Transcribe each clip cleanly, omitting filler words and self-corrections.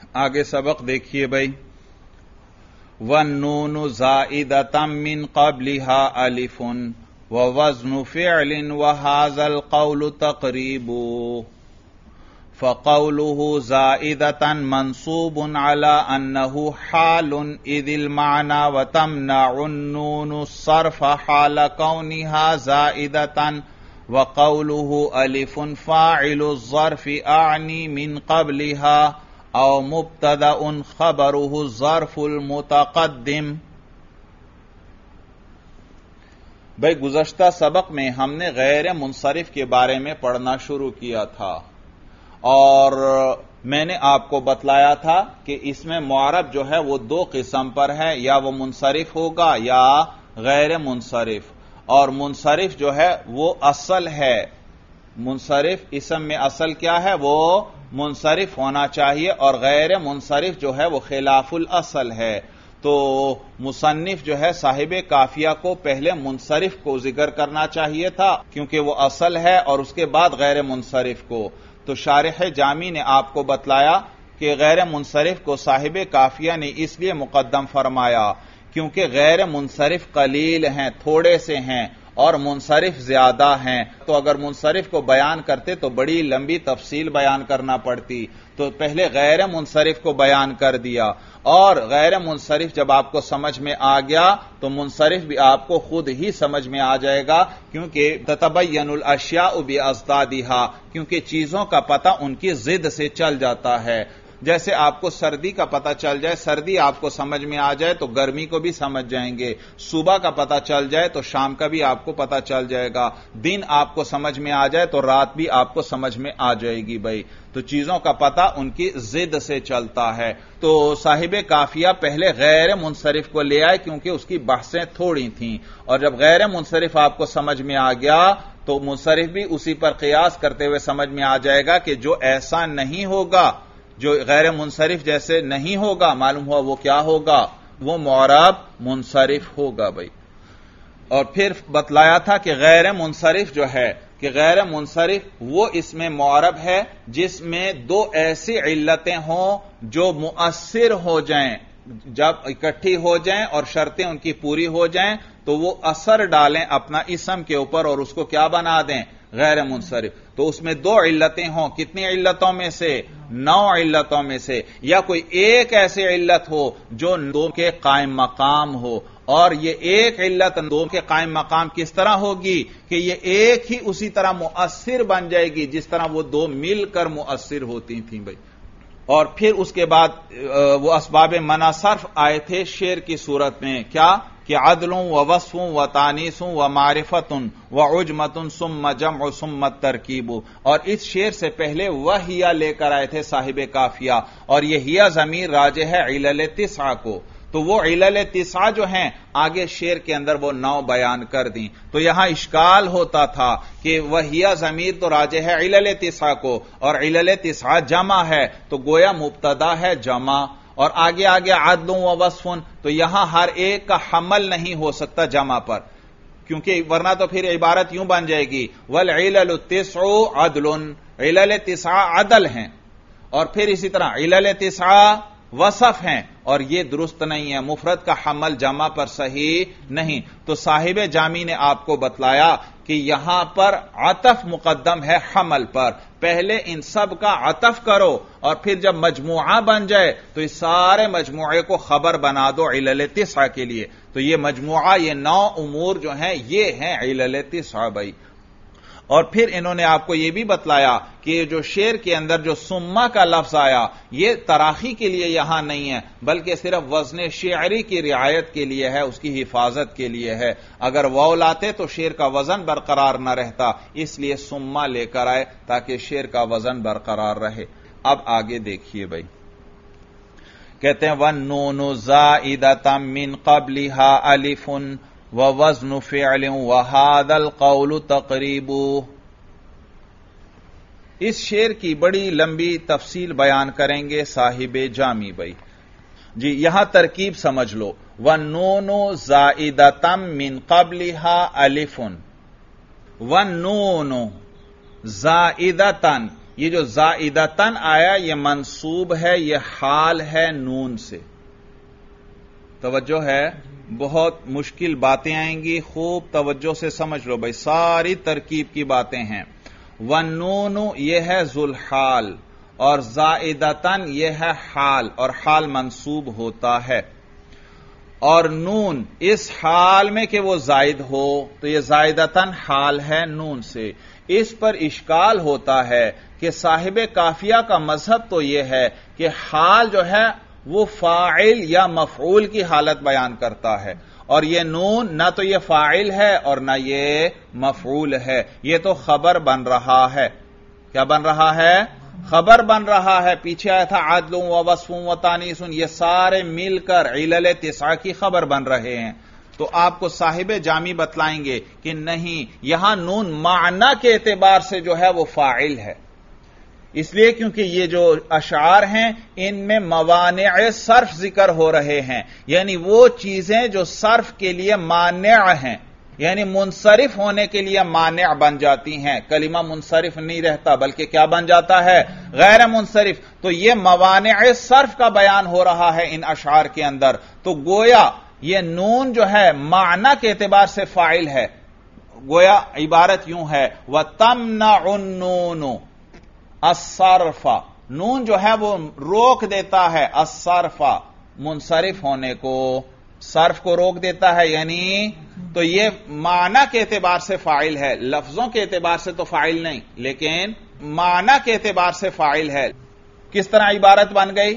آگے سبق دیکھیے بھائی. وَالنُّونُ زَائِدَةً مِّن قَبْلِهَا أَلِفٌ وَوَزْنُ فِعْلٍ وَهَذَا الْقَوْلُ تَقْرِيبُ. فَقَوْلُهُ زَائِدَةً مَنْصُوبٌ عَلَى أَنَّهُ حَالٌ إِذِ الْمَعْنَى وَتَمْنَعُ النُّونُ الصَّرْفَ حَالَ كَوْنِهَا زَائِدَةً. وَقَوْلُهُ أَلِفٌ فَاعِلُ الظَّرْفِ أَعْنِي مِنْ قَبْلِهَا او مبتدأ خبره الظرف المتقدم. بھائی گزشتہ سبق میں ہم نے غیر منصرف کے بارے میں پڑھنا شروع کیا تھا اور میں نے آپ کو بتلایا تھا کہ اس میں معرب جو ہے وہ دو قسم پر ہے، یا وہ منصرف ہوگا یا غیر منصرف. اور منصرف جو ہے وہ اصل ہے. منصرف اسم میں اصل کیا ہے؟ وہ منصرف ہونا چاہیے، اور غیر منصرف جو ہے وہ خلاف الاصل ہے. تو مصنف جو ہے صاحب کافیہ کو پہلے منصرف کو ذکر کرنا چاہیے تھا کیونکہ وہ اصل ہے، اور اس کے بعد غیر منصرف کو. تو شارح جامی نے آپ کو بتلایا کہ غیر منصرف کو صاحب کافیہ نے اس لیے مقدم فرمایا کیونکہ غیر منصرف قلیل ہیں، تھوڑے سے ہیں، اور منصرف زیادہ ہیں. تو اگر منصرف کو بیان کرتے تو بڑی لمبی تفصیل بیان کرنا پڑتی، تو پہلے غیر منصرف کو بیان کر دیا. اور غیر منصرف جب آپ کو سمجھ میں آ گیا تو منصرف بھی آپ کو خود ہی سمجھ میں آ جائے گا، کیونکہ تتبین الاشیاء باضدادها، کیونکہ چیزوں کا پتہ ان کی ضد سے چل جاتا ہے. جیسے آپ کو سردی کا پتہ چل جائے، سردی آپ کو سمجھ میں آ جائے تو گرمی کو بھی سمجھ جائیں گے. صبح کا پتہ چل جائے تو شام کا بھی آپ کو پتہ چل جائے گا. دن آپ کو سمجھ میں آ جائے تو رات بھی آپ کو سمجھ میں آ جائے گی. بھائی تو چیزوں کا پتہ ان کی ضد سے چلتا ہے. تو صاحب کافیہ پہلے غیر منصرف کو لے آئے کیونکہ اس کی بحثیں تھوڑی تھیں، اور جب غیر منصرف آپ کو سمجھ میں آ گیا تو منصرف بھی اسی پر قیاس کرتے ہوئے سمجھ میں آ جائے گا کہ جو ایسا نہیں ہوگا، جو غیر منصرف جیسے نہیں ہوگا، معلوم ہوا وہ کیا ہوگا؟ وہ معرب منصرف ہوگا. بھائی اور پھر بتلایا تھا کہ غیر منصرف جو ہے کہ غیر منصرف وہ اس میں معرب ہے جس میں دو ایسی علتیں ہوں جو مؤثر ہو جائیں، جب اکٹھی ہو جائیں اور شرطیں ان کی پوری ہو جائیں تو وہ اثر ڈالیں اپنا اسم کے اوپر اور اس کو کیا بنا دیں؟ غیر منصرف. تو اس میں دو علتیں ہوں، کتنی علتوں میں سے؟ 9 علتوں میں سے، یا کوئی ایک ایسی علت ہو جو دو کے قائم مقام ہو. اور یہ ایک علت دو کے قائم مقام کس طرح ہوگی کہ یہ ایک ہی اسی طرح مؤثر بن جائے گی جس طرح وہ دو مل کر مؤثر ہوتی تھیں. بھائی اور پھر اس کے بعد وہ اسباب منع صرف آئے تھے شعر کی صورت میں، کیا کہ عدل و وصف و تانیس و معرفت و عجمت ثم جمع ثم ترکیب. اور اس شعر سے پہلے وہیہ لے کر آئے تھے صاحب کافیہ، اور یہ ہیہ ضمیر راجع ہے علل 9 کو. تو وہ علل 9 جو ہیں آگے شعر کے اندر وہ 9 بیان کر دیں. تو یہاں اشکال ہوتا تھا کہ وہیہ ضمیر تو راجع ہے علل 9 کو، اور علل 9 جمع ہے تو گویا مبتدا ہے جمع، اور آگے عدل و وصف، تو یہاں ہر ایک کا حمل نہیں ہو سکتا جمع پر، کیونکہ ورنہ تو پھر عبارت یوں بن جائے گی والعلل 9 عدل، علل 9 عدل ہیں، اور پھر اسی طرح علل 9 وصف ہیں، اور یہ درست نہیں ہے، مفرد کا حمل جمع پر صحیح نہیں. تو صاحب جامی نے آپ کو بتلایا کہ یہاں پر عطف مقدم ہے حمل پر، پہلے ان سب کا عطف کرو اور پھر جب مجموعہ بن جائے تو اس سارے مجموعے کو خبر بنا دو علل 9 کے لیے. تو یہ مجموعہ، یہ 9 امور جو ہیں یہ ہیں علل 9. بھائی اور پھر انہوں نے آپ کو یہ بھی بتلایا کہ جو شعر کے اندر جو سما کا لفظ آیا یہ تراخی کے لیے یہاں نہیں ہے بلکہ صرف وزن شعری کی رعایت کے لیے ہے، اس کی حفاظت کے لیے ہے. اگر واو لاتے تو شعر کا وزن برقرار نہ رہتا، اس لیے سما لے کر آئے تاکہ شعر کا وزن برقرار رہے. اب آگے دیکھیے بھائی، کہتے ہیں وَالنُّونُ زَائِدَةً مِّن قَبْلِهَا أَلِفٌ وَوَزْنُ فِعْلٍ وَهَذَا الْقَوْلُ تَقْرِيبُ. اس شعر کی بڑی لمبی تفصیل بیان کریں گے صاحب جامی. بھائی جی یہاں ترکیب سمجھ لو، وَالنُّونُ زَائِدَةً مِّن قَبْلِهَا أَلِفٌ، وَالنُّونُ زَائِدَةً، یہ جو زائدتن آیا یہ منصوب ہے، یہ حال ہے نون سے. توجہ ہے، بہت مشکل باتیں آئیں گی، خوب توجہ سے سمجھ لو بھائی، ساری ترکیب کی باتیں ہیں. والنون یہ ہے ذوالحال، اور زائدتن یہ ہے حال، اور حال منصوب ہوتا ہے. اور نون اس حال میں کہ وہ زائد ہو تو یہ زائدتن حال ہے نون سے. اس پر اشکال ہوتا ہے کہ صاحب کافیہ کا مذہب تو یہ ہے کہ حال جو ہے وہ فاعل یا مفعول کی حالت بیان کرتا ہے، اور یہ نون نہ تو یہ فاعل ہے اور نہ یہ مفعول ہے، یہ تو خبر بن رہا ہے. کیا بن رہا ہے؟ خبر بن رہا ہے. پیچھے آیا تھا عدل و وصف و تانیث، یہ سارے مل کر علل تسعہ کی خبر بن رہے ہیں. تو آپ کو صاحب جامی بتلائیں گے کہ نہیں، یہاں نون معنی کے اعتبار سے جو ہے وہ فاعل ہے. اس لیے کیونکہ یہ جو اشعار ہیں ان میں موانع صرف ذکر ہو رہے ہیں، یعنی وہ چیزیں جو صرف کے لیے مانع ہیں، یعنی منصرف ہونے کے لیے مانع بن جاتی ہیں. کلمہ منصرف نہیں رہتا بلکہ کیا بن جاتا ہے؟ غیر منصرف. تو یہ موانع صرف کا بیان ہو رہا ہے ان اشعار کے اندر. تو گویا یہ نون جو ہے معنی کے اعتبار سے فاعل ہے. گویا عبارت یوں ہے وَتَمْنَعُ النُّونُ الصَّرْفَ، نون جو ہے وہ روک دیتا ہے الصرف، منصرف ہونے کو، صرف کو روک دیتا ہے. یعنی تو یہ معنی کے اعتبار سے فاعل ہے، لفظوں کے اعتبار سے تو فاعل نہیں، لیکن معنی کے اعتبار سے فاعل ہے. کس طرح عبارت بن گئی؟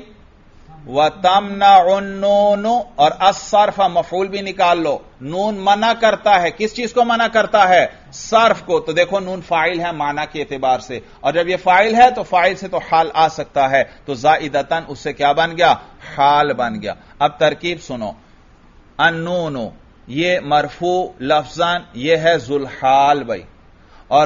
وَتَمْنَعُ النُّونُ، اور الصرف مفعول بھی نکال لو. نون منع کرتا ہے، کس چیز کو منع کرتا ہے؟ صرف کو. تو دیکھو نون فاعل ہے معنی کے اعتبار سے، اور جب یہ فاعل ہے تو فاعل سے تو حال آ سکتا ہے. تو زائدتن اس سے کیا بن گیا؟ حال بن گیا. اب ترکیب سنو. النون یہ مرفوع لفظاً یہ ہے ذوالحال بھائی، اور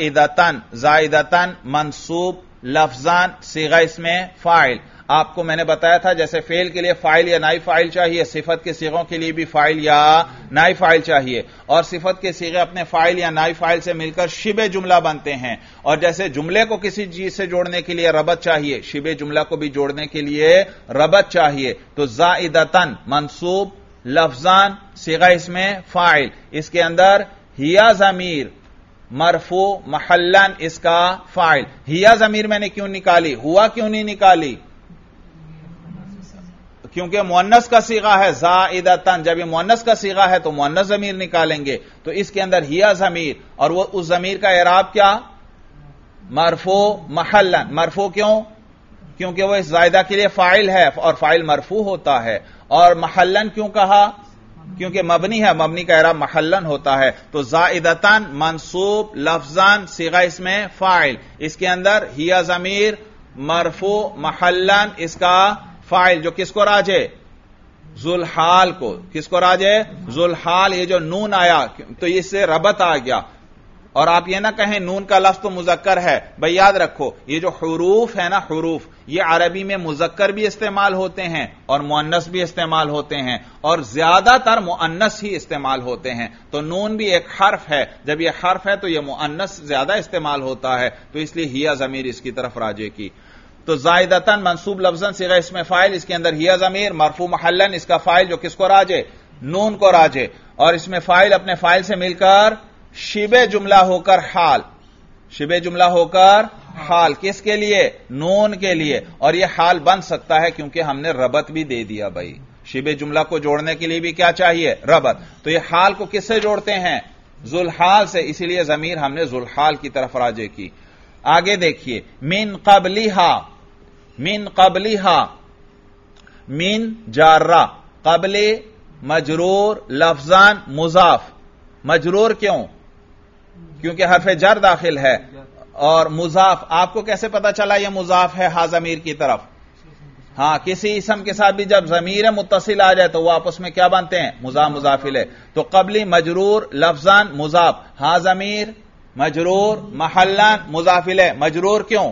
زائدتن منصوب لفظاً صیغہ اس میں فاعل. آپ کو میں نے بتایا تھا جیسے فعل کے لیے فاعل یا نائب فاعل چاہیے، صفت کے صیغوں کے لیے بھی فاعل یا نائب فاعل چاہیے، اور صفت کے صیغے اپنے فاعل یا نائب فاعل سے مل کر شبہ جملہ بنتے ہیں. اور جیسے جملے کو کسی چیز سے جوڑنے کے لیے ربط چاہیے، شبہ جملہ کو بھی جوڑنے کے لیے ربط چاہیے. تو زائدتن منصوب لفظان صیغہ اس میں فاعل، اس کے اندر ہیا ضمیر مرفوع محلن اس کا فاعل. ہیا ضمیر میں نے کیوں نکالی؟ ہوا کیوں نہیں نکالی؟ کیونکہ مؤنث کا صیغہ ہے زائدتن. جب یہ مؤنث کا صیغہ ہے تو مؤنث ضمیر نکالیں گے. تو اس کے اندر ہیا ضمیر، اور وہ اس ضمیر کا اعراب کیا؟ مرفوع محلن. مرفوع کیوں؟ کیونکہ وہ اس زائدہ کے لیے فاعل ہے اور فاعل مرفوع ہوتا ہے. اور محلن کیوں کہا؟ کیونکہ مبنی ہے، مبنی کا اعراب محلن ہوتا ہے. تو زائدتن منصوب لفظان صیغہ اس میں فاعل، اس کے اندر ہیا ضمیر مرفوع محلن اس کا فاعل، جو کس کو راجے؟ ذوالحال کو. کس کو راجے؟ ذوالحال. یہ جو نون آیا تو اس سے ربط آ گیا. اور آپ یہ نہ کہیں نون کا لفظ تو مذکر ہے. بھئی یاد رکھو یہ جو حروف ہے نا، حروف یہ عربی میں مذکر بھی استعمال ہوتے ہیں اور مؤنث بھی استعمال ہوتے ہیں، اور زیادہ تر مؤنث ہی استعمال ہوتے ہیں. تو نون بھی ایک حرف ہے، جب یہ حرف ہے تو یہ مؤنث زیادہ استعمال ہوتا ہے، تو اس لیے ہیا ضمیر اس کی طرف راجے کی. تو زائدتن منصوب لفظاً صیغہ اس میں فاعل، اس کے اندر ہیا ضمیر مرفوع محلن اس کا فاعل، جو کس کو راجے؟ نون کو راجے. اور اس میں فاعل اپنے فاعل سے مل کر شبہ جملہ ہو کر حال، شبہ جملہ ہو کر حال. کس کے لیے؟ نون کے لیے. اور یہ حال بن سکتا ہے کیونکہ ہم نے ربط بھی دے دیا بھائی. شبہ جملہ کو جوڑنے کے لیے بھی کیا چاہیے؟ ربط. تو یہ حال کو کس سے جوڑتے ہیں؟ ذوالحال سے، اسی لیے ضمیر ہم نے ذوالحال کی طرف راجے کی. آگے دیکھیے من قبلہا. من قبلہا، من جارہ، قبل مجرور لفظان مضاف. مجرور کیوں؟ کیونکہ حرف جر داخل ہے. اور مضاف آپ کو کیسے پتا چلا یہ مضاف ہے ہا ضمیر کی طرف؟ ہاں، کسی اسم کے ساتھ بھی جب ضمیر متصل آ جائے تو وہ آپس میں کیا بنتے ہیں؟ مضاف مضاف الیہ. تو قبلی مجرور لفظان مضاف، ہا ضمیر مجرور محلن مضاف الیہ. مجرور کیوں؟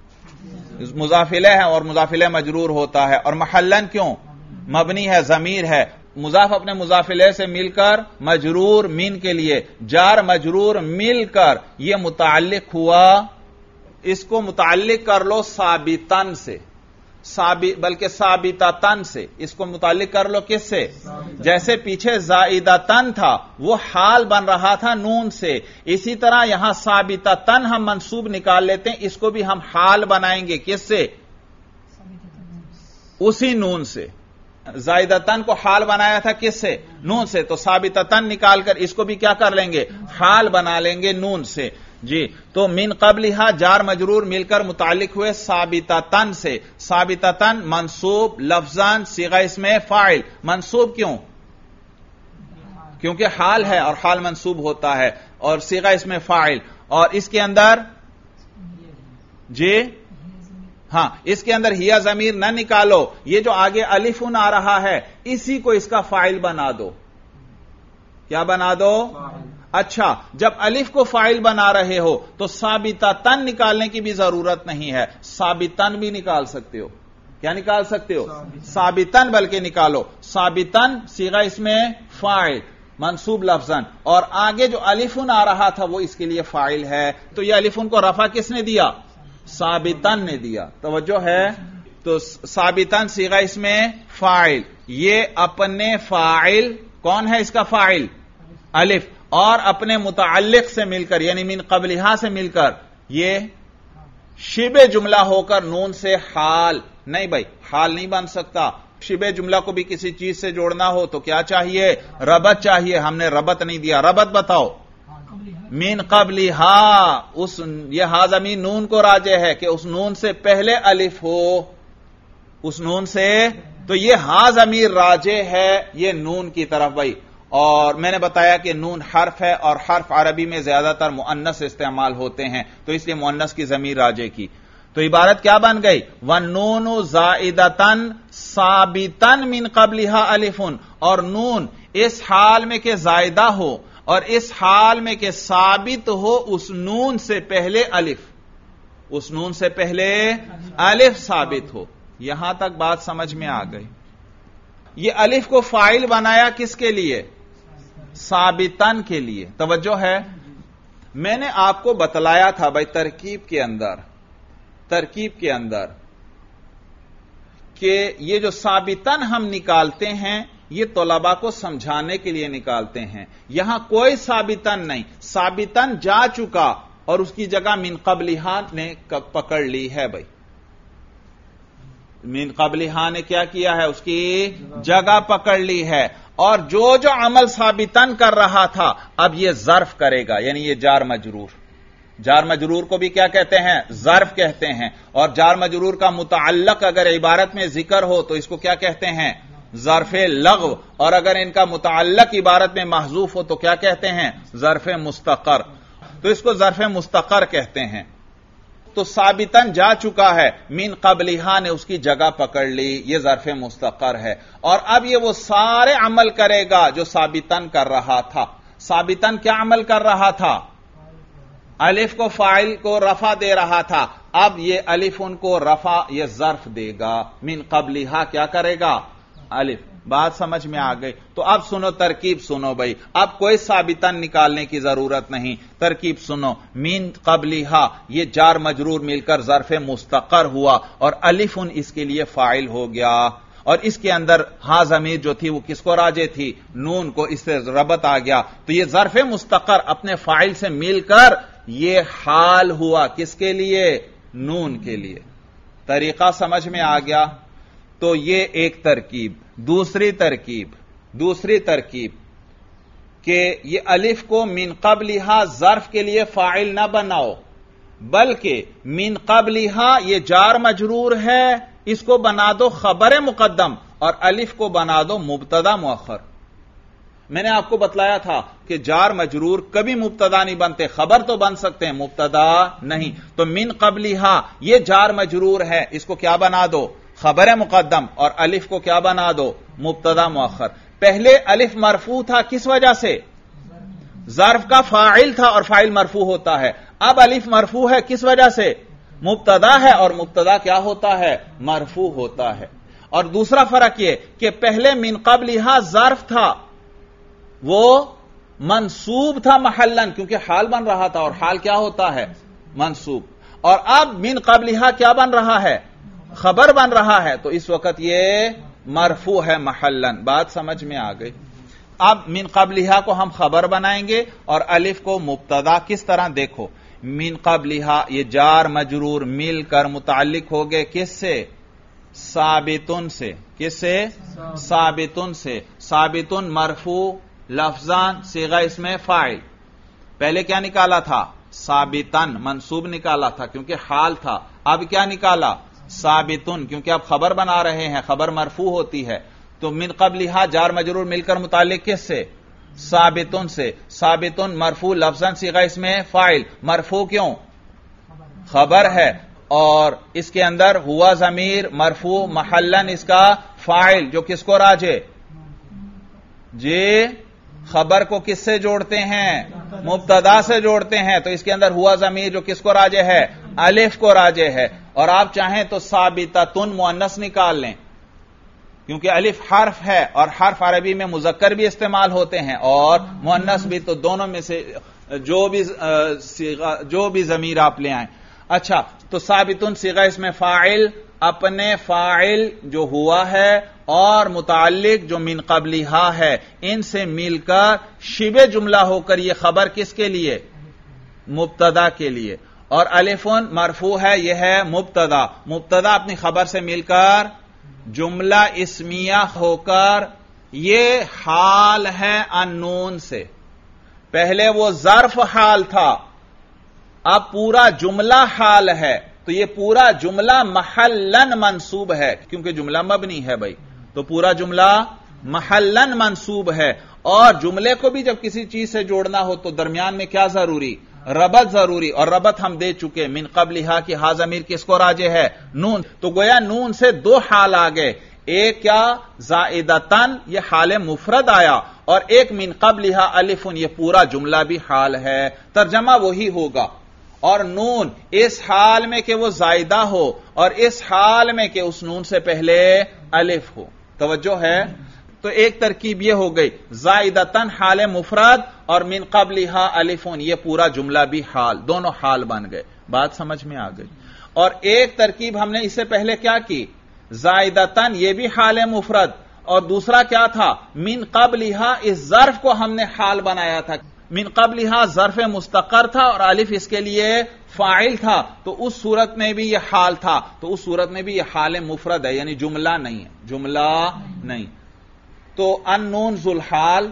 مضاف الیہ ہے اور مضاف الیہ مجرور ہوتا ہے. اور محلن کیوں؟ مبنی ہے، ضمیر ہے. مضاف اپنے مضاف الیہ سے مل کر مجرور من کے لیے، جار مجرور مل کر یہ متعلق ہوا اس کو متعلق کر لو ثابتن سے، بلکہ ثابتتن سے، اس کو متعلق کر لو کس سے؟ جیسے پیچھے زائدتن تھا وہ حال بن رہا تھا نون سے، اسی طرح یہاں ثابتتن ہم منصوب نکال لیتے ہیں، اس کو بھی ہم حال بنائیں گے کس سے؟ اسی نون سے۔ زائدتن کو حال بنایا تھا کس سے؟ نون سے، تو ثابتتن نکال کر اس کو بھی کیا کر لیں گے؟ حال بنا لیں گے نون سے۔ جی، تو من قبلہا جار مجرور مل کر متعلق ہوئے ثابتتن سے۔ ثابتتن منصوب لفظاً صیغہ اسم فاعل، منصوب کیوں؟ کیونکہ حال ہے اور حال منصوب ہوتا ہے، اور صیغہ اسم فاعل، اور اس کے اندر جی ہاں اس کے اندر ہیا ضمیر نہ نکالو، یہ جو آگے الفن آ رہا ہے اسی کو اس کا فاعل بنا دو۔ کیا بنا دو؟ اچھا، جب الف کو فاعل بنا رہے ہو تو ثابتتن نکالنے کی بھی ضرورت نہیں ہے، ثابتن بھی نکال سکتے ہو۔ کیا نکال سکتے ہو؟ ثابتن بلکہ نکالو۔ ثابتن صیغہ اسم فاعل منصوب لفظاً، اور آگے جو الفن آ رہا تھا وہ اس کے لیے فاعل ہے، تو یہ الفن کو رفع کس نے دیا؟ ثابتن نے دیا۔ توجہ ہے؟ تو ثابتن صیغہ اسم فاعل، یہ اپنے فاعل، کون ہے اس کا فاعل؟ الف، اور اپنے متعلق سے مل کر یعنی من قبلہا سے مل کر یہ شبہ جملہ ہو کر نون سے حال نہیں، بھائی حال نہیں بن سکتا۔ شبہ جملہ کو بھی کسی چیز سے جوڑنا ہو تو کیا چاہیے؟ ربط چاہیے، ہم نے ربط نہیں دیا۔ ربط بتاؤ۔ من قبلہا، یہ ہا ضمیر نون کو راجع ہے کہ اس نون سے پہلے الف ہو، اس نون سے، تو یہ ہا ضمیر راجع ہے یہ نون کی طرف بھائی۔ اور میں نے بتایا کہ نون حرف ہے، اور حرف عربی میں زیادہ تر مؤنث استعمال ہوتے ہیں، تو اس لیے مؤنث کی ضمیر راجع کی۔ تو عبارت کیا بن گئی؟ وَالنُّونُ زَائِدَةً ثَابِتًا مِن قَبْلِهَا الِفٌ، اور نون اس حال میں کہ زائدہ ہو اور اس حال میں کہ ثابت ہو اس نون سے پہلے الف، اس نون سے پہلے الف ثابت ہو۔ یہاں تک بات سمجھ میں آ گئی؟ یہ الف کو فاعل بنایا کس کے لیے؟ ثابتن کے لیے۔ توجہ ہے؟ میں نے آپ کو بتلایا تھا بھائی ترکیب کے اندر کہ یہ جو ثابتن ہم نکالتے ہیں یہ طلباء کو سمجھانے کے لیے نکالتے ہیں، یہاں کوئی ثابتن نہیں، ثابتن جا چکا اور اس کی جگہ من قبلہا نے پکڑ لی ہے بھائی، من قبلہا نے کیا کیا ہے؟ اس کی جگہ پکڑ لی ہے، اور جو عمل ثابتن کر رہا تھا اب یہ ظرف کرے گا، یعنی یہ جار مجرور کو بھی کیا کہتے ہیں؟ ظرف کہتے ہیں، اور جار مجرور کا متعلق اگر عبارت میں ذکر ہو تو اس کو کیا کہتے ہیں؟ ظرف لغو، اور اگر ان کا متعلق عبارت میں محذوف ہو تو کیا کہتے ہیں؟ ظرف مستقر، تو اس کو ظرف مستقر کہتے ہیں۔ تو ثابتن جا چکا ہے، من قبلہا نے اس کی جگہ پکڑ لی، یہ ظرف مستقر ہے، اور اب یہ وہ سارے عمل کرے گا جو ثابتن کر رہا تھا۔ ثابتن کیا عمل کر رہا تھا؟ الف کو فاعل کو رفع دے رہا تھا، اب یہ الف ان کو رفع یہ ظرف دے گا، من قبلہا کیا کرے گا؟ الف۔ بات سمجھ میں آ گئی؟ تو اب سنو ترکیب سنو بھائی، اب کوئی ثابتن نکالنے کی ضرورت نہیں، ترکیب سنو۔ من قبلہا یہ جار مجرور مل کر ظرف مستقر ہوا اور الف اس کے لیے فاعل ہو گیا، اور اس کے اندر ہا ضمیر جو تھی وہ کس کو راجع تھی؟ نون کو، اس سے ربط آ گیا، تو یہ ظرف مستقر اپنے فاعل سے مل کر یہ حال ہوا، کس کے لیے؟ نون کے لیے۔ طریقہ سمجھ میں آ گیا؟ تو یہ ایک ترکیب۔ دوسری ترکیب کہ یہ الف کو من قبلہا ظرف کے لیے فاعل نہ بناؤ، بلکہ من قبلہا یہ جار مجرور ہے، اس کو بنا دو خبر مقدم اور الف کو بنا دو مبتدا مؤخر۔ میں نے آپ کو بتلایا تھا کہ جار مجرور کبھی مبتدا نہیں بنتے، خبر تو بن سکتے ہیں، مبتدا نہیں۔ تو من قبلہا یہ جار مجرور ہے، اس کو کیا بنا دو؟ خبر مقدم، اور الف کو کیا بنا دو؟ مبتدا مؤخر۔ پہلے الف مرفوع تھا کس وجہ سے؟ ظرف کا فاعل تھا اور فاعل مرفوع ہوتا ہے، اب الف مرفوع ہے کس وجہ سے؟ مبتدا ہے، اور مبتدا کیا ہوتا ہے؟ مرفوع ہوتا ہے۔ اور دوسرا فرق یہ کہ پہلے من قبلہا ظرف تھا، وہ منصوب تھا محلن، کیونکہ حال بن رہا تھا، اور حال کیا ہوتا ہے؟ منصوب۔ اور اب من قبلہا کیا بن رہا ہے؟ خبر بن رہا ہے، تو اس وقت یہ مرفوع ہے محلن. بات سمجھ میں آ گئی؟ اب من قبلہا کو ہم خبر بنائیں گے اور الف کو مبتدا. کس طرح؟ دیکھو، من قبلہا یہ جار مجرور مل کر متعلق ہو گئے کس سے؟ ثابتن سے. کس سے؟ ثابتن سے. ثابتن مرفوع لفظان صیغہ اسم فاعل. پہلے کیا نکالا تھا؟ ثابتن منصوب نکالا تھا کیونکہ حال تھا. اب کیا نکالا؟ ثابتن، کیونکہ اب خبر بنا رہے ہیں، خبر مرفوع ہوتی ہے. تو من قبلہا جار مجرور مل کر متعلق کس سے؟ ثابتن سے. ثابتن مرفوع لفظاً صیغہ اسم فاعل. مرفوع کیوں؟ خبر ہے، اور اس کے اندر ہوا ضمیر مرفوع محلن اس کا فاعل، جو کس کو راجع؟ جی خبر کو کس سے جوڑتے ہیں؟ مبتدا سے جوڑتے ہیں. تو اس کے اندر ہوا ضمیر جو کس کو راجع ہے؟ الف کو راجع ہے. اور آپ چاہیں تو ثابتتن مؤنث نکال لیں، کیونکہ الف حرف ہے اور حرف عربی میں مذکر بھی استعمال ہوتے ہیں اور مؤنث بھی. تو دونوں میں سے جو بھی ضمیر آپ لے آئیں. اچھا، تو ثابتن صیغہ اسم فاعل اپنے فاعل جو ہوا ہے اور متعلق جو من قبلہا ہے ان سے مل کر شبہ جملہ ہو کر یہ خبر کس کے لیے؟ مبتدا کے لیے. اور الفن مرفوع ہے، یہ ہے مبتدا. مبتدا اپنی خبر سے مل کر جملہ اسمیہ ہو کر یہ حال ہے النون سے. پہلے وہ ظرف حال تھا، اب پورا جملہ حال ہے. تو یہ پورا جملہ محلن منصوب ہے کیونکہ جملہ مبنی ہے بھائی، تو پورا جملہ محلن منصوب ہے. اور جملے کو بھی جب کسی چیز سے جوڑنا ہو تو درمیان میں کیا ضروری؟ ربط ضروری. اور ربط ہم دے چکے، من قبلہا کی ہا ضمیر کس کو راجع ہے؟ نون. تو گویا نون سے دو حال آ گئے، ایک کیا؟ زائدتن یہ حال مفرد آیا، اور ایک من قبلہا الفن یہ پورا جملہ بھی حال ہے. ترجمہ وہی ہوگا. اور نون اس حال میں کہ وہ زائدہ ہو اور اس حال میں کہ اس نون سے پہلے الف ہو. توجہ ہے؟ تو ایک ترکیب یہ ہو گئی، زائدتن حال مفرد اور من قبلہا الفون یہ پورا جملہ بھی حال، دونوں حال بن گئے. بات سمجھ میں آ گئی. اور ایک ترکیب ہم نے اس سے پہلے کیا کی؟ زائدتن یہ بھی حال مفرد، اور دوسرا کیا تھا؟ من قبلہا اس ظرف کو ہم نے حال بنایا تھا. من قبلہا ظرف مستقر تھا اور الف اس کے لیے فاعل تھا، تو اس صورت میں بھی یہ حال تھا، تو اس صورت میں بھی یہ حال مفرد ہے، یعنی جملہ نہیں ہے، جملہ نہیں. تو النون ذو الحال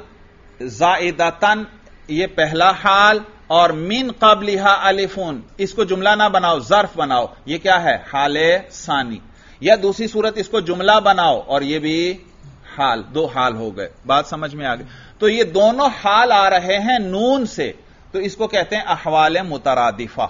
زائدتن یہ پہلا حال، اور من قبلہا الفون اس کو جملہ نہ بناؤ، ظرف بناؤ، یہ کیا ہے؟ حال ثانی. یا دوسری صورت اس کو جملہ بناؤ اور یہ بھی حال، دو حال ہو گئے. بات سمجھ میں آ گئی. تو یہ دونوں حال آ رہے ہیں نون سے، تو اس کو کہتے ہیں احوال مترادفہ.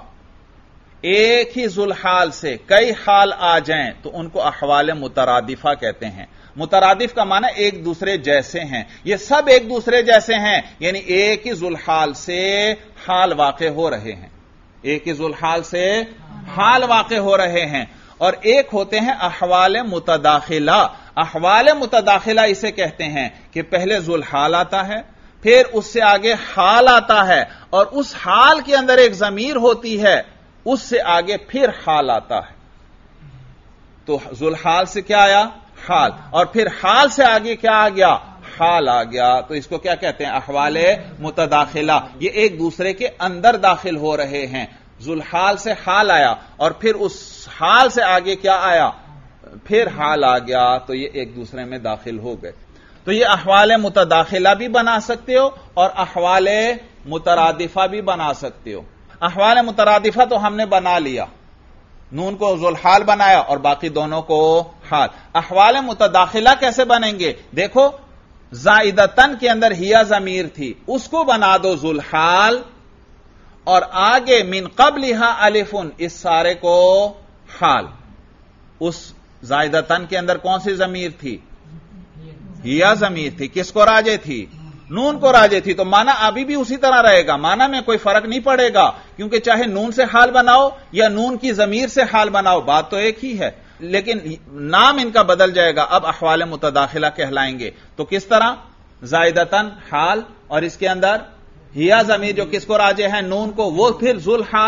ایک ہی ذو الحال سے کئی حال آ جائیں تو ان کو احوال مترادفہ کہتے ہیں. مترادف کا معنی ایک دوسرے جیسے ہیں، یہ سب ایک دوسرے جیسے ہیں، یعنی ایک ہی ذو الحال سے حال واقع ہو رہے ہیں، ایک ہی ذو الحال سے حال واقع ہو رہے ہیں. اور ایک ہوتے ہیں احوال متداخلہ. احوال متداخلہ اسے کہتے ہیں کہ پہلے ذو الحال آتا ہے، پھر اس سے آگے حال آتا ہے، اور اس حال کے اندر ایک ضمیر ہوتی ہے، اس سے آگے پھر حال آتا ہے. تو ذو الحال سے کیا آیا؟ حال. اور پھر حال سے آگے کیا آ گیا؟ حال آ گیا. تو اس کو کیا کہتے ہیں؟ احوال متداخلہ. یہ ایک دوسرے کے اندر داخل ہو رہے ہیں. ذو الحال سے حال آیا اور پھر اس حال سے آگے کیا آیا؟ پھر حال آ گیا. تو یہ ایک دوسرے میں داخل ہو گئے. تو یہ احوال متداخلہ بھی بنا سکتے ہو اور احوال مترادفہ بھی بنا سکتے ہو. احوال مترادفہ تو ہم نے بنا لیا، نون کو ذو الحال بنایا اور باقی دونوں کو حال. احوال متداخلہ کیسے بنیں گے؟ دیکھو، زائدتن کے اندر ہیا ضمیر تھی، اس کو بنا دو ذو الحال، اور آگے من قبلہا الفن اس سارے کو حال. اس زائدتن کے اندر کون سی ضمیر تھی؟ ہیا ضمیر تھی. کس کو راجع تھی؟ نون کو راجع تھی. تو معنی ابھی بھی اسی طرح رہے گا، معنی میں کوئی فرق نہیں پڑے گا، کیونکہ چاہے نون سے حال بناؤ یا نون کی ضمیر سے حال بناؤ، بات تو ایک ہی ہے، لیکن نام ان کا بدل جائے گا. اب احوال متداخلہ کہلائیں گے. تو کس طرح؟ زائدتن حال، اور اس کے اندر ہیا ضمیر جو کس کو راجع ہے؟ نون کو، وہ پھر ذو الحال،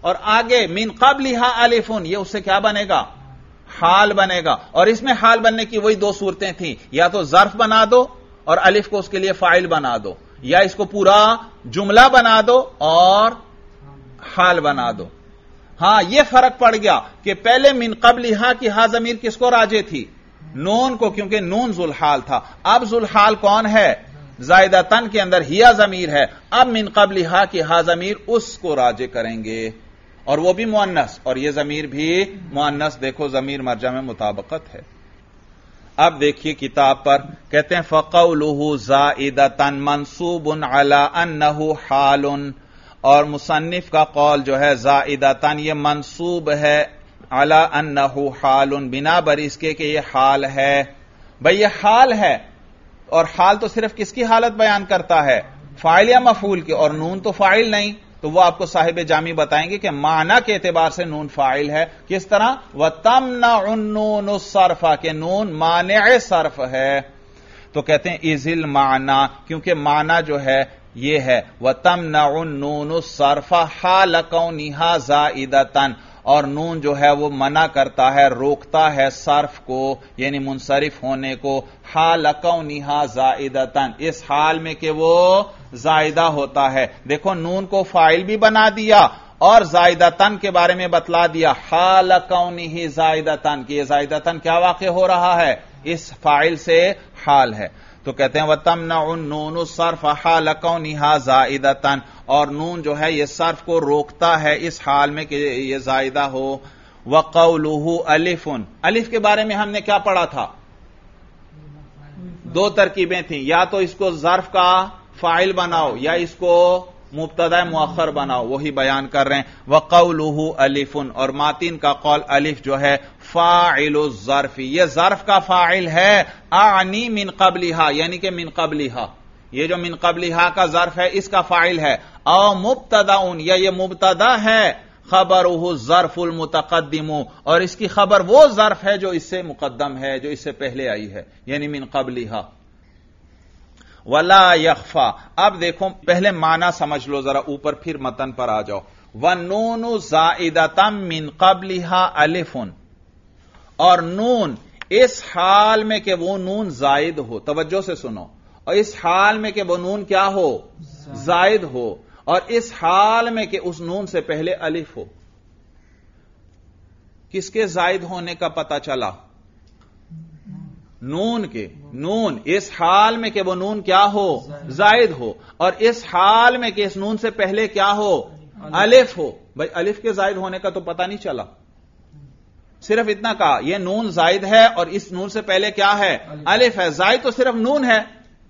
اور آگے من قبلہا الفن، یہ اس سے کیا بنے گا؟ حال بنے گا. اور اس میں حال بننے کی وہی دو صورتیں تھیں، یا تو ظرف بنا دو اور الف کو اس کے لیے فاعل بنا دو، یا اس کو پورا جملہ بنا دو اور حال بنا دو. ہاں یہ فرق پڑ گیا کہ پہلے من قبلہا کی ہا ضمیر کس کو راجع تھی؟ نون کو، کیونکہ نون ذوالحال تھا. اب ذوالحال کون ہے؟ زائدہ تن کے اندر ہیا ضمیر ہے. اب من قبلہا کی ہا ضمیر اس کو راجع کریں گے، اور وہ بھی مؤنث، اور یہ ضمیر بھی مؤنث. دیکھو ضمیر مرجع میں مطابقت ہے. اب دیکھیے کتاب پر کہتے ہیں فَقَوْلُهُ زَائِدَةً مَنْصُوبٌ عَلَىٰ أَنَّهُ حَالٌ، اور مصنف کا قول جو ہے زائدتاً یہ منصوب ہے علی انہ حال، بنا بر اس کے کہ یہ حال ہے. بھئی یہ حال ہے، اور حال تو صرف کس کی حالت بیان کرتا ہے؟ فاعل یا مفعول کی، اور نون تو فاعل نہیں. تو وہ آپ کو صاحب جامی بتائیں گے کہ معنی کے اعتبار سے نون فاعل ہے. کس طرح؟ وَتَمْنَعُ النُّونُ الصَّرْفَ، کہ نون مانع صرف ہے. تو کہتے ہیں اِذِ الْمَعْنَى، کیونکہ معنی جو ہے یہ ہے وَتَمْنَعُ النُّونُ الصَّرْفَ حَالَ كَوْنِهَا زَائِدَةً، اور نون جو ہے وہ منع کرتا ہے، روکتا ہے صرف کو، یعنی منصرف ہونے کو، حَالَ كَوْنِهَا زَائِدَةً، اس حال میں کہ وہ زائدہ ہوتا ہے. دیکھو نون کو فاعل بھی بنا دیا اور زائدتاً کے بارے میں بتلا دیا، حَالَ كَوْنِهِ زَائِدَةً، کہ یہ زائدتاً کیا واقع ہو رہا ہے؟ اس فاعل سے حال ہے. تو کہتے ہیں وَتَمْنَعُ النُّونُ الصَّرْفَ حَالَ كَوْنِهَا زَائِدَةً، اور نون جو ہے یہ صرف کو روکتا ہے اس حال میں کہ یہ زائدہ ہو. وَقَوْلُهُ الف، الف کے بارے میں ہم نے کیا پڑھا تھا؟ دو ترکیبیں تھیں، یا تو اس کو ظرف کا فاعل بناؤ یا اس کو مبتدا مؤخر بناؤ، وہی بیان کر رہے ہیں. وَقَوْلُهُ الف، اور ماتین کا قول الف جو ہے فاعل الظرف، یہ ظرف کا فاعل ہے. اعنی من قبلہا، یعنی کہ من قبلہا، یہ جو من قبلہا کا ظرف ہے اس کا فاعل ہے. او مبتدا، یا یہ مبتدا ہے. خبرہ الظرف المتقدم، اور اس کی خبر وہ ظرف ہے جو اس سے مقدم ہے، جو اس سے پہلے آئی ہے، یعنی من قبلہا. ولا یخفا، اب دیکھو پہلے معنی سمجھ لو ذرا، اوپر پھر متن پر آ جاؤ. وَالنُّونُ زَائِدَةً مِّن قَبْلِهَا الف، اور نون اس حال میں کہ وہ نون زائد ہو، توجہ سے سنو، اور اس حال میں کہ وہ نون کیا ہو؟ زائد ہو، اور اس حال میں کہ اس نون سے پہلے الف ہو. کس کے زائد ہونے کا پتہ چلا؟ نون کے. نون اس حال میں کہ وہ نون کیا ہو؟ زائد ہو، اور اس حال میں کہ اس نون سے پہلے کیا ہو؟ الف ہو. بھائی الف کے زائد ہونے کا تو پتہ نہیں چلا، صرف اتنا کہا یہ نون زائد ہے اور اس نون سے پہلے کیا ہے؟ الف ہے. زائد تو صرف نون ہے.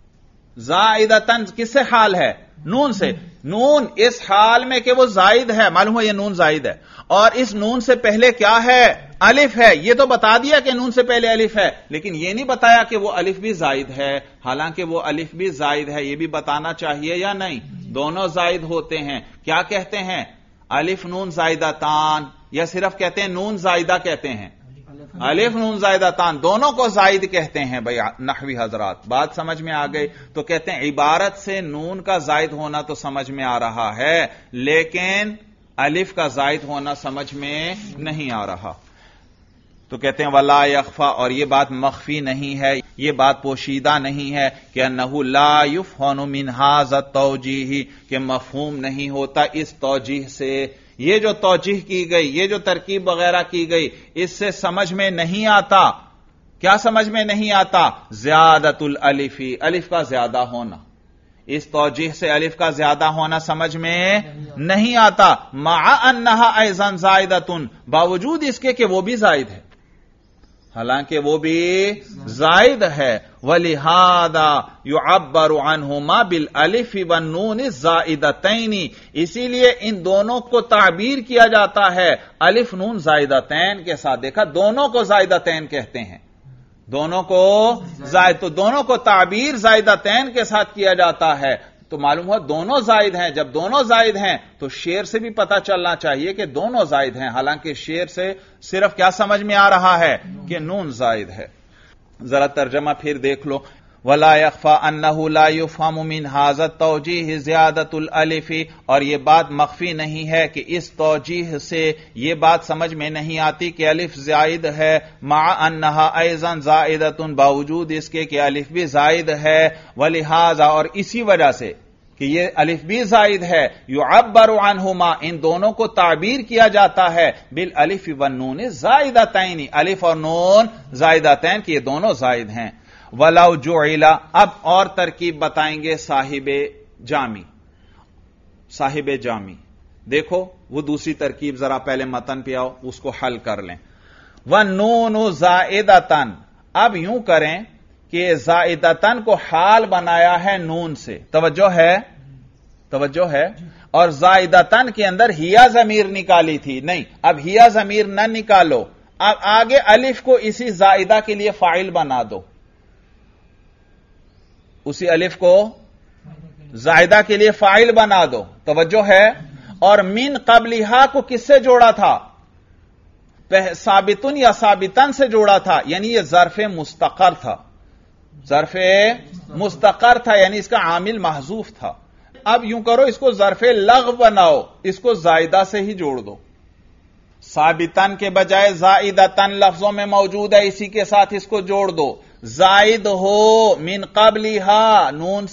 زائدتاً کس سے حال ہے؟ نون سے. نون اس حال میں کہ وہ زائد ہے، معلوم ہے یہ نون زائد ہے، اور اس نون سے پہلے کیا ہے؟ الف ہے. یہ تو بتا دیا کہ نون سے پہلے الف ہے، لیکن یہ نہیں بتایا کہ وہ الف بھی زائد ہے. حالانکہ وہ الف بھی زائد ہے، یہ بھی بتانا چاہیے یا نہیں؟ دونوں زائد ہوتے ہیں. کیا کہتے ہیں؟ الف نون زائدتان، یا صرف کہتے ہیں نون زائدہ کہتے ہیں؟ الف نون زائدتان، دونوں کو زائد کہتے ہیں. بھائی نحوی حضرات بات سمجھ میں آ گئی؟ تو کہتے ہیں عبارت سے نون کا زائد ہونا تو سمجھ میں آ رہا ہے، لیکن الف کا زائد ہونا سمجھ میں نہیں آ رہا. تو کہتے ہیں ولا یخفا، اور یہ بات مخفی نہیں ہے، یہ بات پوشیدہ نہیں ہے کہ انہ لا یفہم من ھذا التوجیہ، کہ مفہوم نہیں ہوتا اس توجیہ سے. یہ جو توجیہ کی گئی، یہ جو ترکیب وغیرہ کی گئی، اس سے سمجھ میں نہیں آتا. کیا سمجھ میں نہیں آتا؟ زیادت الالف، الف کا زیادہ ہونا. اس توجیہ سے الف کا زیادہ ہونا سمجھ میں نہیں آتا. مع انہا ایضا زائدۃ، باوجود اس کے کہ وہ بھی زائد ہے، حالانکہ وہ بھی زائد ہے. وَلِهَذَا يُعَبَّرُ عَنْهُمَا بِالْأَلِفِ وَالنُّونِ الزَّائِدَتَيْنِ، اسی لیے ان دونوں کو تعبیر کیا جاتا ہے الف نون زائدتین کے ساتھ. دیکھا دونوں کو زائدتین کہتے ہیں، دونوں کو زائد، تو دونوں کو تعبیر زائدتین کے ساتھ کیا جاتا ہے. تو معلوم ہوا دونوں زائد ہیں. جب دونوں زائد ہیں تو شعر سے بھی پتہ چلنا چاہیے کہ دونوں زائد ہیں، حالانکہ شعر سے صرف کیا سمجھ میں آ رہا ہے؟ کہ نون زائد ہے. ذرا ترجمہ پھر دیکھ لو. ولا يخفى انه لا يفهم من هذا التوجيه زیادۃ الالف، اور یہ بات مخفی نہیں ہے کہ اس توجیہ سے یہ بات سمجھ میں نہیں آتی کہ الف زائد ہے، مع انها ايضا زائدۃ، باوجود اس کے کہ الف بھی زائد ہے، ولہذا، اور اسی وجہ سے کہ یہ الف بھی زائد ہے، یعبر عنہما، ان دونوں کو تعبیر کیا جاتا ہے بالالف والنون زائدتین، الف اور نون زائدتین، کہ یہ دونوں زائد ہیں۔ ولو جعل، اب اور ترکیب بتائیں گے صاحب جامی، دیکھو وہ دوسری ترکیب، ذرا پہلے متن پہ آؤ، اس کو حل کر لیں۔ والنون زائدتن، اب یوں کریں کہ زائدتن کو حال بنایا ہے نون سے، توجہ ہے، اور زائدتن کے اندر ہیا ضمیر نکالی تھی، نہیں، اب ہیا ضمیر نہ نکالو، اب آگے الف کو اسی زائدہ کے لیے فاعل بنا دو، اسی الف کو زائدہ کے لیے فاعل بنا دو، توجہ ہے، اور من قبلہا کو کس سے جوڑا تھا؟ ثابتن یا ثابتن سے جوڑا تھا، یعنی یہ ظرف مستقر تھا، یعنی اس کا عامل محذوف تھا۔ اب یوں کرو، اس کو ظرف لغو بناؤ، اس کو زائدہ سے ہی جوڑ دو، ثابتن کے بجائے زائدتن لفظوں میں موجود ہے، اسی کے ساتھ اس کو جوڑ دو، زائد ہو من قبلہا، نون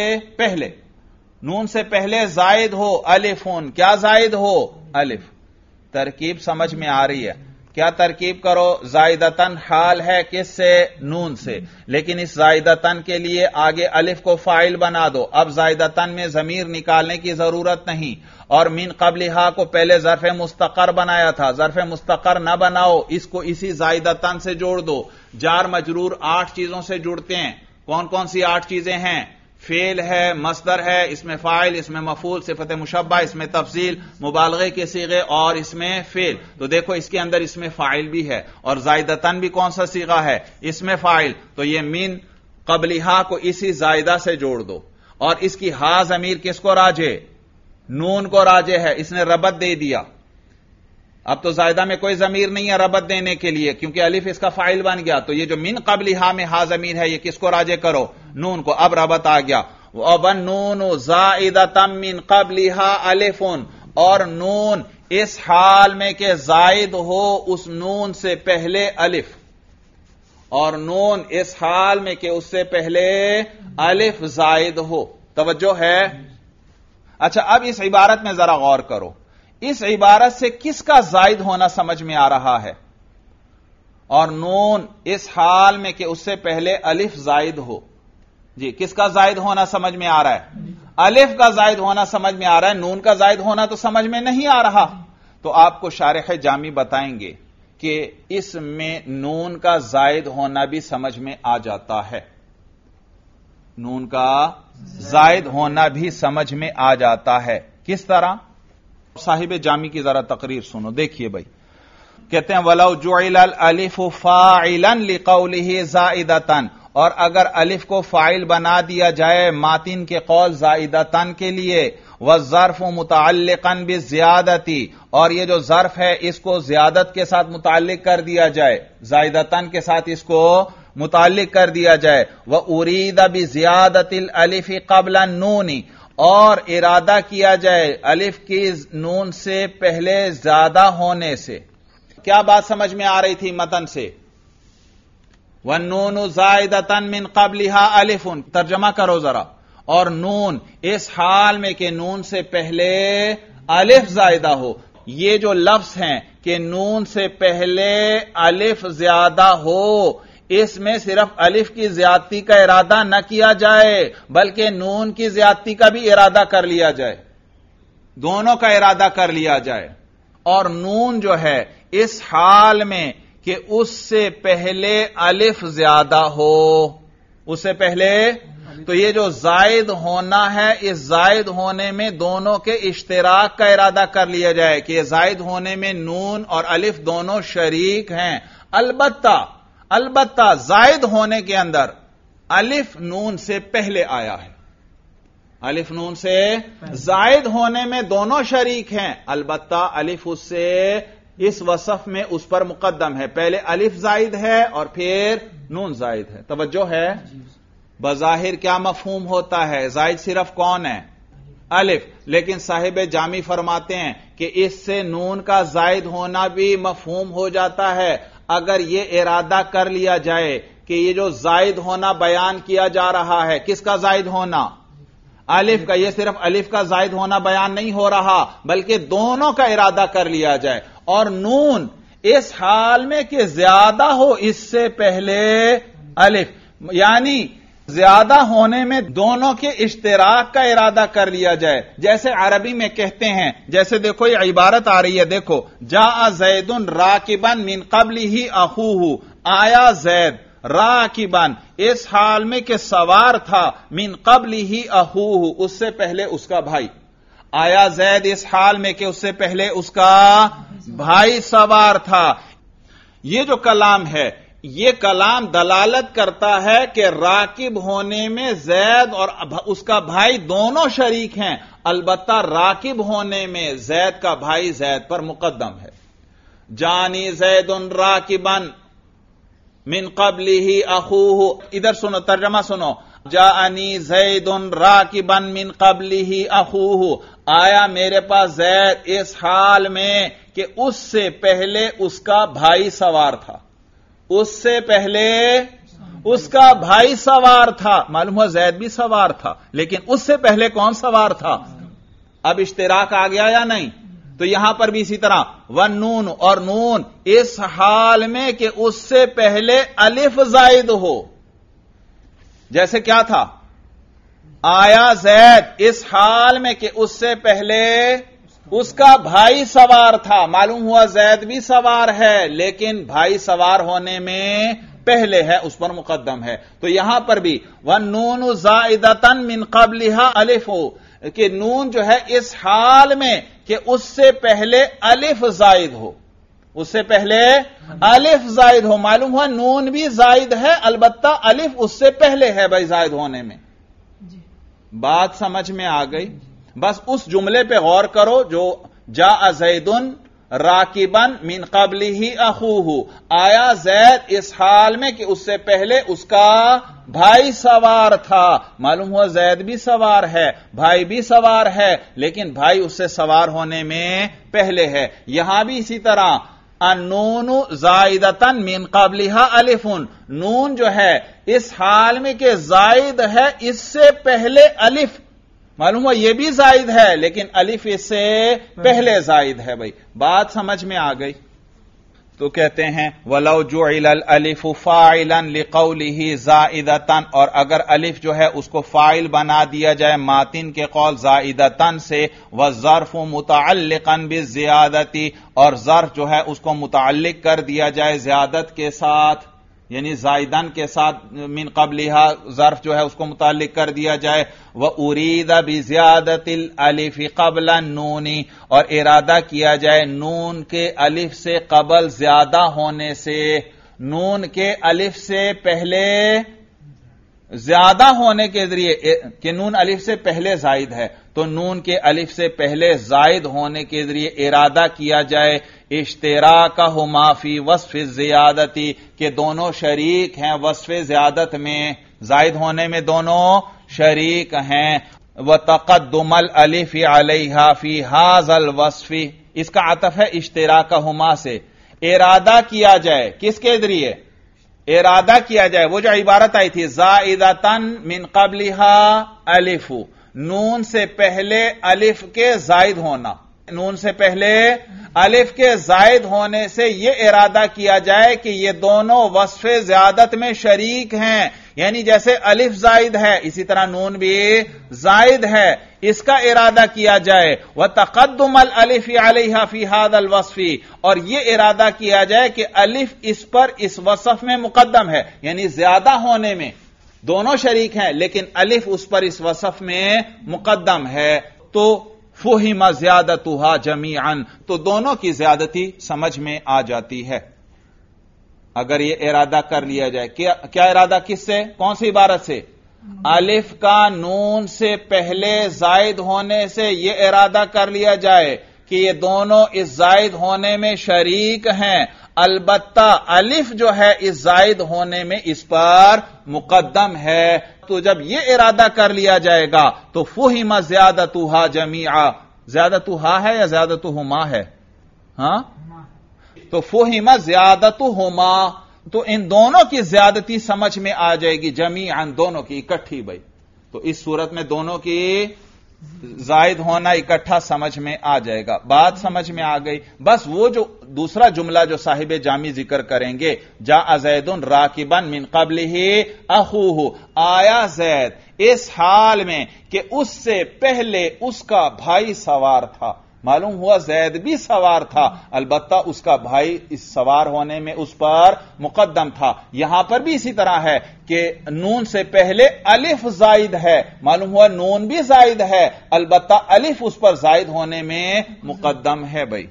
سے پہلے زائد ہو، الفون، کیا زائد ہو؟ الف۔ ترکیب سمجھ میں آ رہی ہے؟ کیا ترکیب کرو؟ زائدتن حال ہے کس سے؟ نون سے، لیکن اس زائدتن کے لیے آگے الف کو فاعل بنا دو، اب زائدتن میں ضمیر نکالنے کی ضرورت نہیں، اور من قبلہا کو پہلے ظرف مستقر بنایا تھا، ظرف مستقر نہ بناؤ، اس کو اسی زائدتن سے جوڑ دو۔ جار مجرور 8 چیزوں سے جڑتے ہیں، کون کون سی 8 چیزیں ہیں؟ فعل ہے، مصدر ہے، اس میں فاعل، اس میں مفعول، صفت مشبہ، اس میں تفضیل، مبالغے کے صیغے، اور اس میں فعل۔ تو دیکھو اس کے اندر اس میں فاعل بھی ہے، اور زائدتن بھی کون سا صیغہ ہے؟ اس میں فاعل، تو یہ من قبلہا کو اسی زائدہ سے جوڑ دو، اور اس کی ہا ضمیر کس کو راجع؟ نون کو راجع ہے، اس نے ربط دے دیا، اب تو زائدہ میں کوئی ضمیر نہیں ہے ربط دینے کے لیے، کیونکہ الف اس کا فاعل بن گیا، تو یہ جو من قبلہا میں ہا ضمیر ہے، یہ کس کو راجع کرو؟ نون کو، اب ربط آ گیا۔ وَالنُّونُ زَائِدَةً مِّن قَبْلِهَا الف، اور نون اس حال میں کہ زائد ہو اس نون سے پہلے الف، اور نون اس حال میں کہ اس سے پہلے الف زائد ہو، توجہ ہے؟ اچھا، اب اس عبارت میں ذرا غور کرو، اس عبارت سے کس کا زائد ہونا سمجھ میں آ رہا ہے؟ اور نون اس حال میں کہ اس سے پہلے الف زائد ہو، جی کس کا زائد ہونا سمجھ میں آ رہا ہے؟ الف کا زائد ہونا سمجھ میں آ رہا ہے، نون کا زائد ہونا تو سمجھ میں نہیں آ رہا۔ تو آپ کو شارح جامی بتائیں گے کہ اس میں نون کا زائد ہونا بھی سمجھ میں آ جاتا ہے، نون کا زائد ہونا بھی سمجھ میں آ جاتا ہے، کس طرح؟ صاحب جامی کی ذرا تقریر سنو، دیکھیے بھائی، کہتے ہیں وَلَوْ جُعِلَ الْأَلِفُ فَاعِلًا لِقَوْلِهِ زَائِدَةً، اور اگر الف کو فاعل بنا دیا جائے ماتن کے قول زائدتن کے لیے، والظرف متعلقا بالزیادتی، اور یہ جو ظرف ہے اس کو زیادت کے ساتھ متعلق کر دیا جائے، زائدتن کے ساتھ اس کو متعلق کر دیا جائے، وَأُرِيدَ بِزِيَادَةِ الْأَلِفِ قَبْلَ النُّونِ، اور ارادہ کیا جائے الف کی نون سے پہلے زیادہ ہونے سے۔ کیا بات سمجھ میں آ رہی تھی متن سے؟ وَالنُّونُ زَائِدَةً مِّن قَبْلِهَا الف، ترجمہ کرو ذرا، اور نون اس حال میں کہ نون سے پہلے الف زائدہ ہو، یہ جو لفظ ہیں کہ نون سے پہلے الف زیادہ ہو، اس میں صرف الف کی زیادتی کا ارادہ نہ کیا جائے بلکہ نون کی زیادتی کا بھی ارادہ کر لیا جائے، دونوں کا ارادہ کر لیا جائے، اور نون جو ہے اس حال میں کہ اس سے پہلے الف زیادہ ہو، اس سے پہلے، تو یہ جو زائد ہونا ہے اس زائد ہونے میں دونوں کے اشتراک کا ارادہ کر لیا جائے کہ زائد ہونے میں نون اور الف دونوں شریک ہیں، البتہ زائد ہونے کے اندر الف نون سے پہلے آیا ہے، الف نون سے زائد ہونے میں دونوں شریک ہیں، البتہ الف اس سے اس وصف میں اس پر مقدم ہے، پہلے الف زائد ہے اور پھر نون زائد ہے، توجہ ہے؟ بظاہر کیا مفہوم ہوتا ہے؟ زائد صرف کون ہے؟ الف. لیکن صاحب جامی فرماتے ہیں کہ اس سے نون کا زائد ہونا بھی مفہوم ہو جاتا ہے اگر یہ ارادہ کر لیا جائے کہ یہ جو زائد ہونا بیان کیا جا رہا ہے کس کا زائد ہونا؟ الف کا. یہ صرف الف کا زائد ہونا بیان نہیں ہو رہا بلکہ دونوں کا ارادہ کر لیا جائے. اور نون اس حال میں کہ زیادہ ہو اس سے پہلے الف، یعنی زیادہ ہونے میں دونوں کے اشتراک کا ارادہ کر لیا جائے. جیسے عربی میں کہتے ہیں، جیسے دیکھو یہ عبارت آ رہی ہے، دیکھو جاء زید راکبا من قبلہ اخوہ، آیا زید راکبا اس حال میں کہ سوار تھا، من قبلہ اخوہ اس سے پہلے اس کا بھائی. آیا زید اس حال میں کہ اس سے پہلے اس کا بھائی سوار تھا. یہ جو کلام ہے یہ کلام دلالت کرتا ہے کہ راکب ہونے میں زید اور اس کا بھائی دونوں شریک ہیں، البتہ راکب ہونے میں زید کا بھائی زید پر مقدم ہے. جانی زید راکبا من قبلہ اخوہ، ادھر سنو ترجمہ سنو، جاءنی زید راکبا من قبلہ اخوہ، آیا میرے پاس زید اس حال میں کہ اس سے پہلے اس کا بھائی سوار تھا. اس سے پہلے اس کا بھائی سوار تھا، معلوم ہوا زید بھی سوار تھا لیکن اس سے پہلے کون سوار تھا؟ اب اشتراک آ گیا یا نہیں؟ تو یہاں پر بھی اسی طرح والنون، اور نون اس حال میں کہ اس سے پہلے الف زائد ہو. جیسے کیا تھا؟ آیا زید اس حال میں کہ اس سے پہلے اس کا بھائی سوار تھا، معلوم ہوا زید بھی سوار ہے لیکن بھائی سوار ہونے میں پہلے ہے، اس پر مقدم ہے. تو یہاں پر بھی وَالنُّونُ زَائِدَةً مِّن قَبْلِهَا الف، کہ نون جو ہے اس حال میں کہ اس سے پہلے الف زائد ہو، اس سے پہلے الف زائد ہو. معلوم ہوا نون بھی زائد ہے البتہ الف اس سے پہلے ہے بھائی زائد ہونے میں. بات سمجھ میں آ گئی؟ بس اس جملے پہ غور کرو جو جاء زید راکبا من قبلہ اخوہ، آیا زید اس حال میں کہ اس سے پہلے اس کا بھائی سوار تھا. معلوم ہوا زید بھی سوار ہے، بھائی بھی سوار ہے لیکن بھائی اس سے سوار ہونے میں پہلے ہے. یہاں بھی اسی طرح النون زائدۃ من قبلہا الف، نون جو ہے اس حال میں کہ زائد ہے اس سے پہلے الف، معلوم ہوا یہ بھی زائد ہے لیکن الف اس سے پہلے زائد ہے. بھائی بات سمجھ میں آ گئی؟ تو کہتے ہیں وَلَوْ جُعِلَ الْأَلِفُ فَاعِلًا لِقَوْلِهِ زَائِدَةً، اور اگر الف جو ہے اس کو فاعل بنا دیا جائے ماتن کے قول زائدتاً سے، وَالظَّرْفُ مُتَعَلِّقًا بِالزِّيَادَةِ، اور ظرف جو ہے اس کو متعلق کر دیا جائے زیادت کے ساتھ، یعنی زائدن کے ساتھ من قبلہا ظرف جو ہے اس کو متعلق کر دیا جائے. وَأُرِيدَ بِزِيَادَةِ الْأَلِفِ قَبْلَ النُّونِ، اور ارادہ کیا جائے نون کے الف سے قبل زیادہ ہونے سے، نون کے الف سے پہلے زیادہ ہونے کے ذریعے، کہ نون الف سے پہلے زائد ہے تو نون کے الف سے پہلے زائد ہونے کے ذریعے ارادہ کیا جائے اشتراکہما فی وصف الزیادتی، کہ دونوں شریک ہیں وصف زیادت میں، زائد ہونے میں دونوں شریک ہیں. وتقدم الالف علیہا فی ھذا الوصف، اس کا عطف ہے اشتراکہما سے، ارادہ کیا جائے کس کے ذریعے؟ ارادہ کیا جائے وہ جو عبارت آئی تھی زائدۃ من قبلہا الف، نون سے پہلے الف کے زائد ہونا، نون سے پہلے الف کے زائد ہونے سے یہ ارادہ کیا جائے کہ یہ دونوں وصف زیادت میں شریک ہیں، یعنی جیسے الف زائد ہے اسی طرح نون بھی زائد ہے، اس کا ارادہ کیا جائے. وَتَقَدُّمَ الْأَلِفِ عَلَيْهَا فِي هَذَا الْوَصْفِ، اور یہ ارادہ کیا جائے کہ الف اس پر اس وصف میں مقدم ہے، یعنی زیادہ ہونے میں دونوں شریک ہیں لیکن الف اس پر اس وصف میں مقدم ہے. تو فُہِمَ زِيَادَتُهَا جَمِيعًا، تو دونوں کی زیادتی سمجھ میں آ جاتی ہے اگر یہ ارادہ کر لیا جائے. کیا ارادہ کس سے؟ کون سی عبارت سے؟ الف کا نون سے پہلے زائد ہونے سے یہ ارادہ کر لیا جائے کہ یہ دونوں اس زائد ہونے میں شریک ہیں، البتہ الف جو ہے اس زائد ہونے میں اس پر مقدم ہے. تو جب یہ ارادہ کر لیا جائے گا تو فہم زیادتھا جمیعا. زیادتھا ہے یا زیادتھما ہے؟ ہاں، تو فہم زیادتھما، تو ان دونوں کی زیادتی سمجھ میں آ جائے گی، جمیعاً دونوں کی اکٹھی. بھائی تو اس صورت میں دونوں کی زائد ہونا اکٹھا سمجھ میں آ جائے گا. بات سمجھ میں آ گئی. بس وہ جو دوسرا جملہ جو صاحب جامی ذکر کریں گے، جاء زید راکبا من قبلہ اخوہ، آیا زید اس حال میں کہ اس سے پہلے اس کا بھائی سوار تھا. معلوم ہوا زید بھی سوار تھا، البتہ اس کا بھائی اس سوار ہونے میں اس پر مقدم تھا. یہاں پر بھی اسی طرح ہے کہ نون سے پہلے الف زائد ہے، معلوم ہوا نون بھی زائد ہے، البتہ الف اس پر زائد ہونے میں مقدم ہے. بھائی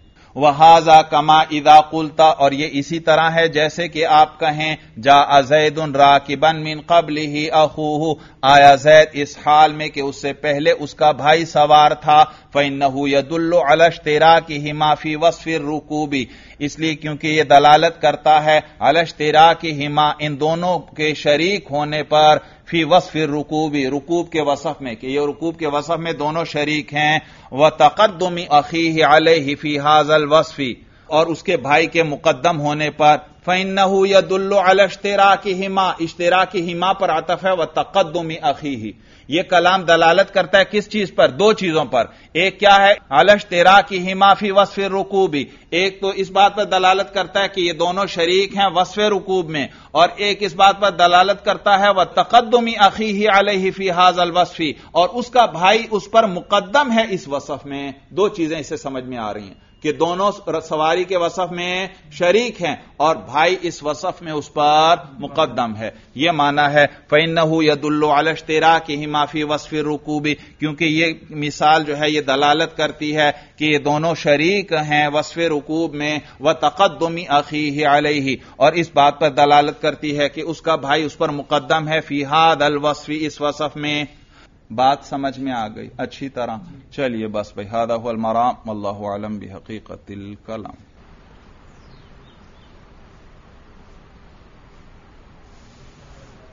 وَهَذَا كَمَا إِذَا قُلْتَ، اور یہ اسی طرح ہے جیسے کہ آپ کہیں جاء زید راکبا من قبلہ اخوہ، آیا زید اس حال میں کہ اس سے پہلے اس کا بھائی سوار تھا. فَإِنَّهُ يَدُلُّ عَلَى اشْتِرَاكِهِمَا فِي وَصْفِ الرُّكُوبِ، اس لیے کیونکہ یہ دلالت کرتا ہے علی اشتراکہما، ان دونوں کے شریک ہونے پر، فی وصف الرکوب، رکوب کے وصف میں، کہ یہ رکوب کے وصف میں دونوں شریک ہیں. وتقدم اخیہ علیہ فی ھذا الوصف، اور اس کے بھائی کے مقدم ہونے پر. فإنہ یدل علی اشتراکہما، اشتراکہما پر عطف ہے، وتقدم اخیہ. یہ کلام دلالت کرتا ہے کس چیز پر؟ دو چیزوں پر. ایک کیا ہے؟ علی اشتراکہما فی وصف الرکوب، ایک تو اس بات پر دلالت کرتا ہے کہ یہ دونوں شریک ہیں وصف رکوب میں، اور ایک اس بات پر دلالت کرتا ہے وتقدم اخیہ علیہ فی ھذا الوصف، اور اس کا بھائی اس پر مقدم ہے اس وصف میں. دو چیزیں اس سے سمجھ میں آ رہی ہیں کہ دونوں سواری کے وصف میں شریک ہیں اور بھائی اس وصف میں اس پر مقدم ہے. یہ معنی ہے فَإِنَّهُ يَدُلُّ عَلَى اشْتِرَاكِهِمَا فِي وَصْفِ الرُّكُوبِ، کیونکہ یہ مثال جو ہے یہ دلالت کرتی ہے کہ یہ دونوں شریک ہیں وصف رکوب میں. وَتَقَدُّمِ أَخِيهِ عَلَيْهِ، اور اس بات پر دلالت کرتی ہے کہ اس کا بھائی اس پر مقدم ہے فی ھذا الوصف، اس وصف میں. بات سمجھ میں آ گئی اچھی طرح. چلیے بس بھائی، ھذا ھو المرام، واللہ اعلم بحقیقت الکلام.